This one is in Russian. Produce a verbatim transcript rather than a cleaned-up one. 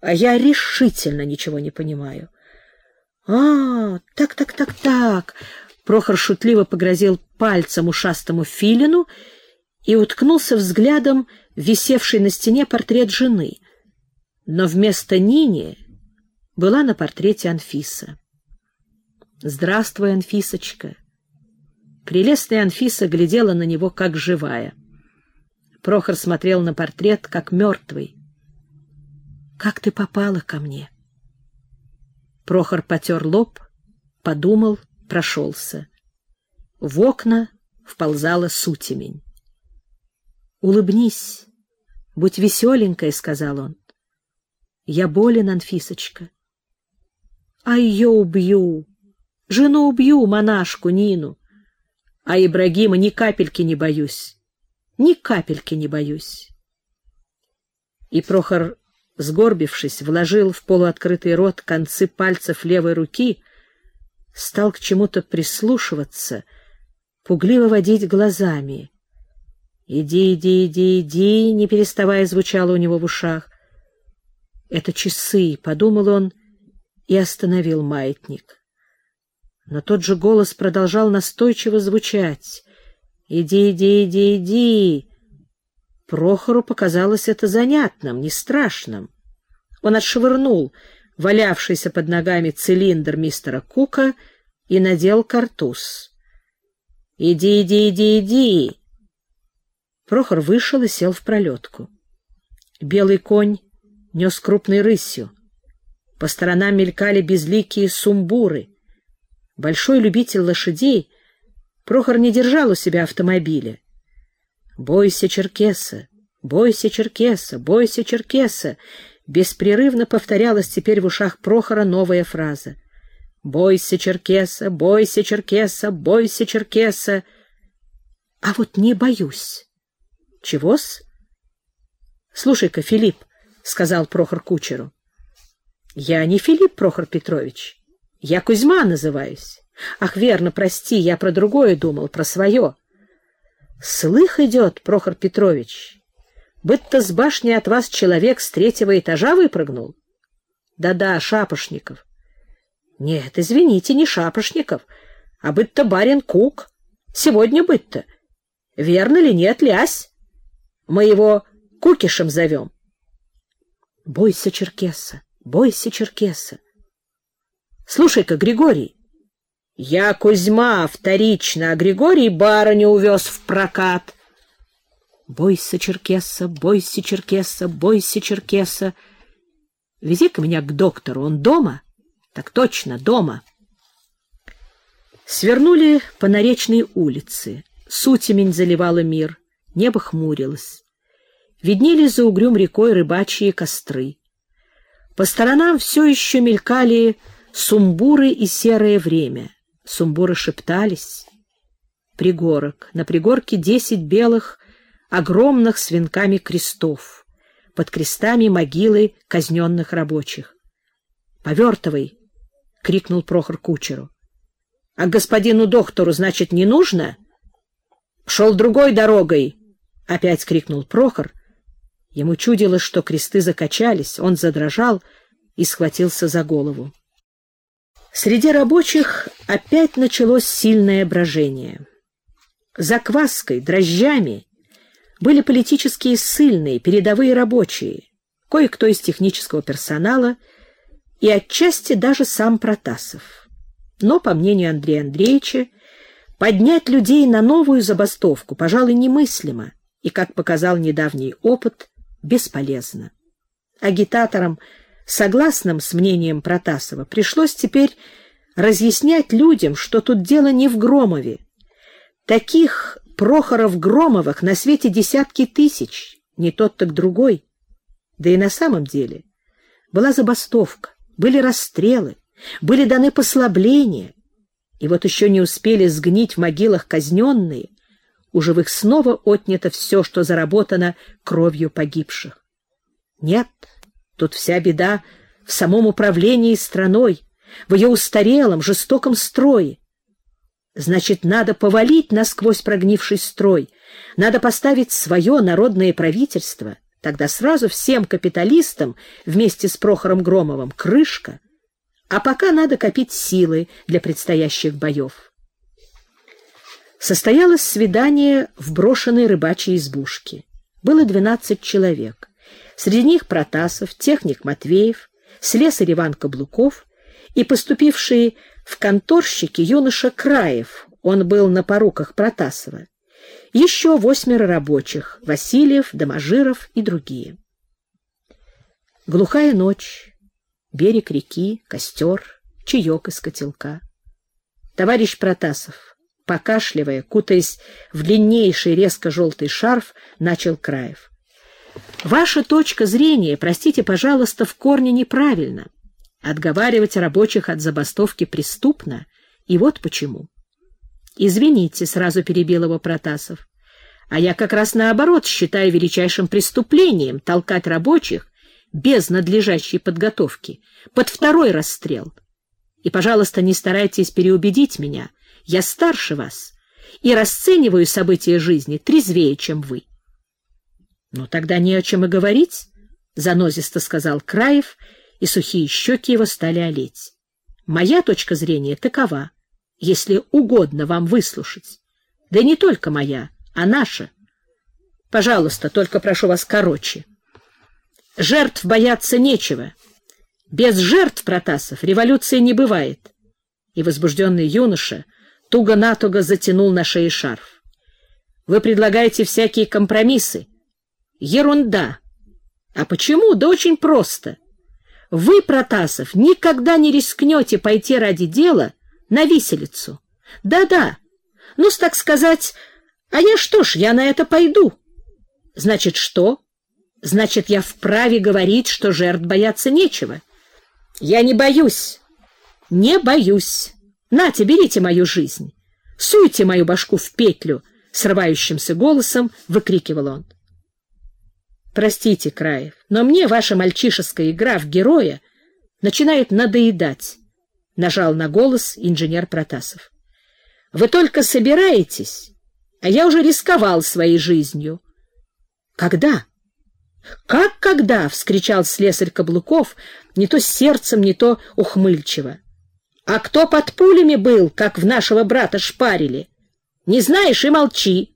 А я решительно ничего не понимаю. А, так, так, так, так. Прохор шутливо погрозил пальцем ушастому филину и уткнулся взглядом в висевший на стене портрет жены. Но вместо Нини была на портрете Анфиса. «Здравствуй, Анфисочка!» Прелестная Анфиса глядела на него, как живая. Прохор смотрел на портрет, как мертвый. «Как ты попала ко мне?» Прохор потер лоб, подумал, прошелся. В окна вползала сутемень. «Улыбнись, будь веселенькой», — сказал он. «Я болен, Анфисочка». «А ее убью, жену убью, монашку Нину. А Ибрагима ни капельки не боюсь, ни капельки не боюсь». И Прохор, сгорбившись, вложил в полуоткрытый рот концы пальцев левой руки, стал к чему-то прислушиваться, пугливо водить глазами. «Иди, иди, иди, иди», не переставая звучало у него в ушах. «Это часы», — подумал он и остановил маятник. Но тот же голос продолжал настойчиво звучать. «Иди, иди, иди, иди». Прохору показалось это занятным, не страшным. Он отшвырнул валявшийся под ногами цилиндр мистера Кука и надел картуз. «Иди, иди, иди, иди!» Прохор вышел и сел в пролетку. Белый конь нес крупной рысью. По сторонам мелькали безликие сумбуры. Большой любитель лошадей, Прохор не держал у себя автомобиля. «Бойся черкеса! Бойся черкеса! Бойся черкеса!» Беспрерывно повторялась теперь в ушах Прохора новая фраза. «Бойся черкеса! Бойся черкеса! Бойся черкеса!» «А вот не боюсь». «Чего-с?» «Слушай-ка, Филипп», — сказал Прохор кучеру. «Я не Филипп, Прохор Петрович. Я Кузьма называюсь. Ах, верно, прости, я про другое думал, про свое. Слых идет, Прохор Петрович, будто с башни от вас человек с третьего этажа выпрыгнул. Да-да, Шапошников. Нет, извините, не Шапошников, а будто барин Кук. Сегодня быть-то. Верно ли нет, лясь? Мы его Кукишем зовем». «Бойся черкеса, бойся черкеса». «Слушай-ка, Григорий». «Я Кузьма вторично, а Григорий барыню увез в прокат». «Бойся черкеса, бойся черкеса, бойся черкеса. Вези-ка меня к доктору, он дома?» «Так точно, дома». Свернули по Наречной улице. Сутемень заливала мир, небо хмурилось. Виднелись за угрюм рекой рыбачьи костры. По сторонам все еще мелькали сумбуры и серое время. Сумбуры шептались. Пригорок. На пригорке десять белых, огромных с венками крестов. Под крестами могилы казненных рабочих. «Повертывай!» — крикнул Прохор кучеру. «А господину доктору, значит, не нужно?» «Шел другой дорогой!» — опять крикнул Прохор. Ему чудилось, что кресты закачались, он задрожал и схватился за голову. Среди рабочих опять началось сильное брожение. Закваской, дрожжами были политические ссыльные, передовые рабочие, кое-кто из технического персонала и отчасти даже сам Протасов. Но, по мнению Андрея Андреевича, поднять людей на новую забастовку, пожалуй, немыслимо, и, как показал недавний опыт, бесполезно. Агитаторам, согласным с мнением Протасова, пришлось теперь разъяснять людям, что тут дело не в Громове. Таких Прохоров-Громовых на свете десятки тысяч, не тот так другой. Да и на самом деле была забастовка, были расстрелы, были даны послабления, и вот еще не успели сгнить в могилах казненные, у живых снова отнято все, что заработано кровью погибших. Нет, тут вся беда в самом управлении страной, в ее устарелом, жестоком строе. Значит, надо повалить насквозь прогнивший строй, надо поставить свое народное правительство, Тогда сразу всем капиталистам вместе с Прохором Громовым крышка, а пока надо копить силы для предстоящих боев. Состоялось свидание в брошенной рыбачьей избушке. Было двенадцать человек. Среди них Протасов, техник Матвеев, слесарь Иван Каблуков и поступивший в конторщики юноша Краев, он был на поруках Протасова. Еще восьмеро рабочих — Васильев, Доможиров и другие. Глухая ночь, берег реки, костер, чаек из котелка. Товарищ Протасов, покашливая, кутаясь в длиннейший резко-желтый шарф, начал Краев. Ваша точка зрения, простите, пожалуйста, в корне неправильна. Отговаривать рабочих от забастовки преступно, и вот почему. Извините, сразу перебил его Протасов. А я как раз наоборот считаю величайшим преступлением толкать рабочих без надлежащей подготовки под второй расстрел. И, пожалуйста, не старайтесь переубедить меня. Я старше вас и расцениваю события жизни трезвее, чем вы. Ну, тогда не о чем и говорить, — занозисто сказал Краев, и сухие щеки его стали олеть. Моя точка зрения такова, если угодно вам выслушать. Да не только моя, а наша. Пожалуйста, только прошу вас короче. Жертв бояться нечего. Без жертв, Протасов, революции не бывает. И возбужденный юноша туго-натуго затянул на шее шарф. Вы предлагаете всякие компромиссы. Ерунда. А почему? Да очень просто. Вы, Протасов, никогда не рискнете пойти ради дела на виселицу. Да-да. Ну, так сказать, а я что ж, я на это пойду. Значит, что? Значит, я вправе говорить, что жертв бояться нечего. Я не боюсь. Не боюсь. Нате, берите мою жизнь. Суйте мою башку в петлю, срывающимся голосом выкрикивал он. Простите, Краев, но мне ваша мальчишеская игра в героя начинает надоедать, нажал на голос инженер Протасов. Вы только собираетесь, а я уже рисковал своей жизнью. Когда? Как когда? — вскричал слесарь Каблуков, не то с сердцем, не то ухмыльчиво. А кто под пулями был, как в нашего брата шпарили? Не знаешь и молчи.